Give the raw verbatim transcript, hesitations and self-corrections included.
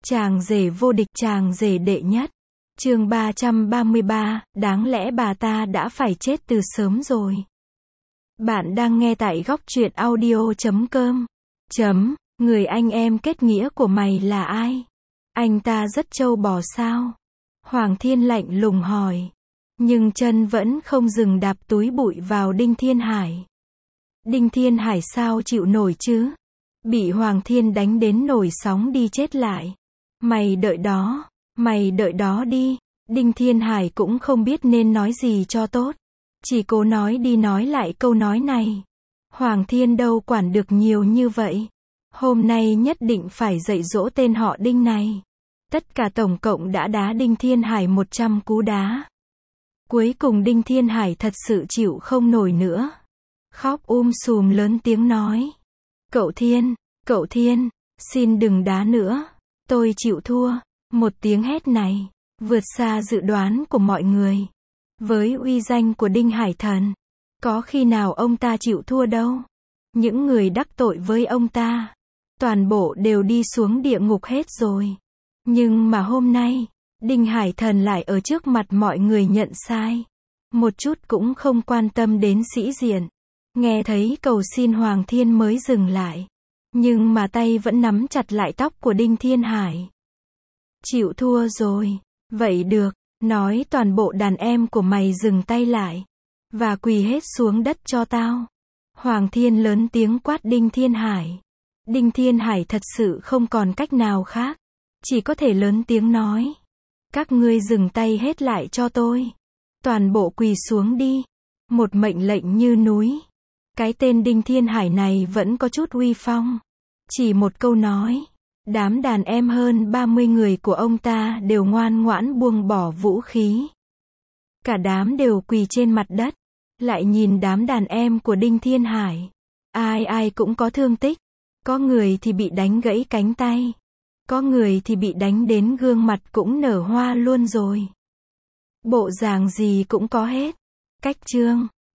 Chàng rể vô địch, chàng rể đệ nhất. Chương ba trăm ba mươi ba, đáng lẽ bà ta đã phải chết từ sớm rồi. Bạn đang nghe tại góc truyện audio chấm com. Chấm, người anh em kết nghĩa của mày là ai? Anh ta rất trâu bò sao? Hoàng Thiên lạnh lùng hỏi. Nhưng chân vẫn không dừng đạp túi bụi vào Đinh Thiên Hải. Đinh Thiên Hải sao chịu nổi chứ? Bị Hoàng Thiên đánh đến nổi sóng đi chết lại. Mày đợi đó, mày đợi đó đi. Đinh Thiên Hải cũng không biết nên nói gì cho tốt. Chỉ cố nói đi nói lại câu nói này. Hoàng Thiên đâu quản được nhiều như vậy. Hôm nay nhất định phải dạy dỗ tên họ Đinh này. Tất cả tổng cộng đã đá Đinh Thiên Hải một trăm cú đá. Cuối cùng Đinh Thiên Hải thật sự chịu không nổi nữa. Khóc um sùm lớn tiếng nói. Cậu Thiên, cậu Thiên, xin đừng đá nữa. Tôi chịu thua. Một tiếng hét này, vượt xa dự đoán của mọi người. Với uy danh của Đinh Hải Thần, có khi nào ông ta chịu thua đâu. Những người đắc tội với ông ta, toàn bộ đều đi xuống địa ngục hết rồi. Nhưng mà hôm nay, Đinh Hải Thần lại ở trước mặt mọi người nhận sai. Một chút cũng không quan tâm đến sĩ diện. Nghe thấy cầu xin Hoàng Thiên mới dừng lại. Nhưng mà tay vẫn nắm chặt lại tóc của Đinh Thiên Hải. Chịu thua rồi. Vậy được, nói toàn bộ đàn em của mày dừng tay lại. Và quỳ hết xuống đất cho tao. Hoàng Thiên lớn tiếng quát Đinh Thiên Hải. Đinh Thiên Hải thật sự không còn cách nào khác. Chỉ có thể lớn tiếng nói. Các ngươi dừng tay hết lại cho tôi. Toàn bộ quỳ xuống đi. Một mệnh lệnh như núi. Cái tên Đinh Thiên Hải này vẫn có chút uy phong. Chỉ một câu nói. Đám đàn em hơn ba mươi người của ông ta đều ngoan ngoãn buông bỏ vũ khí. Cả đám đều quỳ trên mặt đất. Lại nhìn đám đàn em của Đinh Thiên Hải. Ai ai cũng có thương tích. Có người thì bị đánh gãy cánh tay. Có người thì bị đánh đến gương mặt cũng nở hoa luôn rồi. Bộ dạng gì cũng có hết. Cách chương.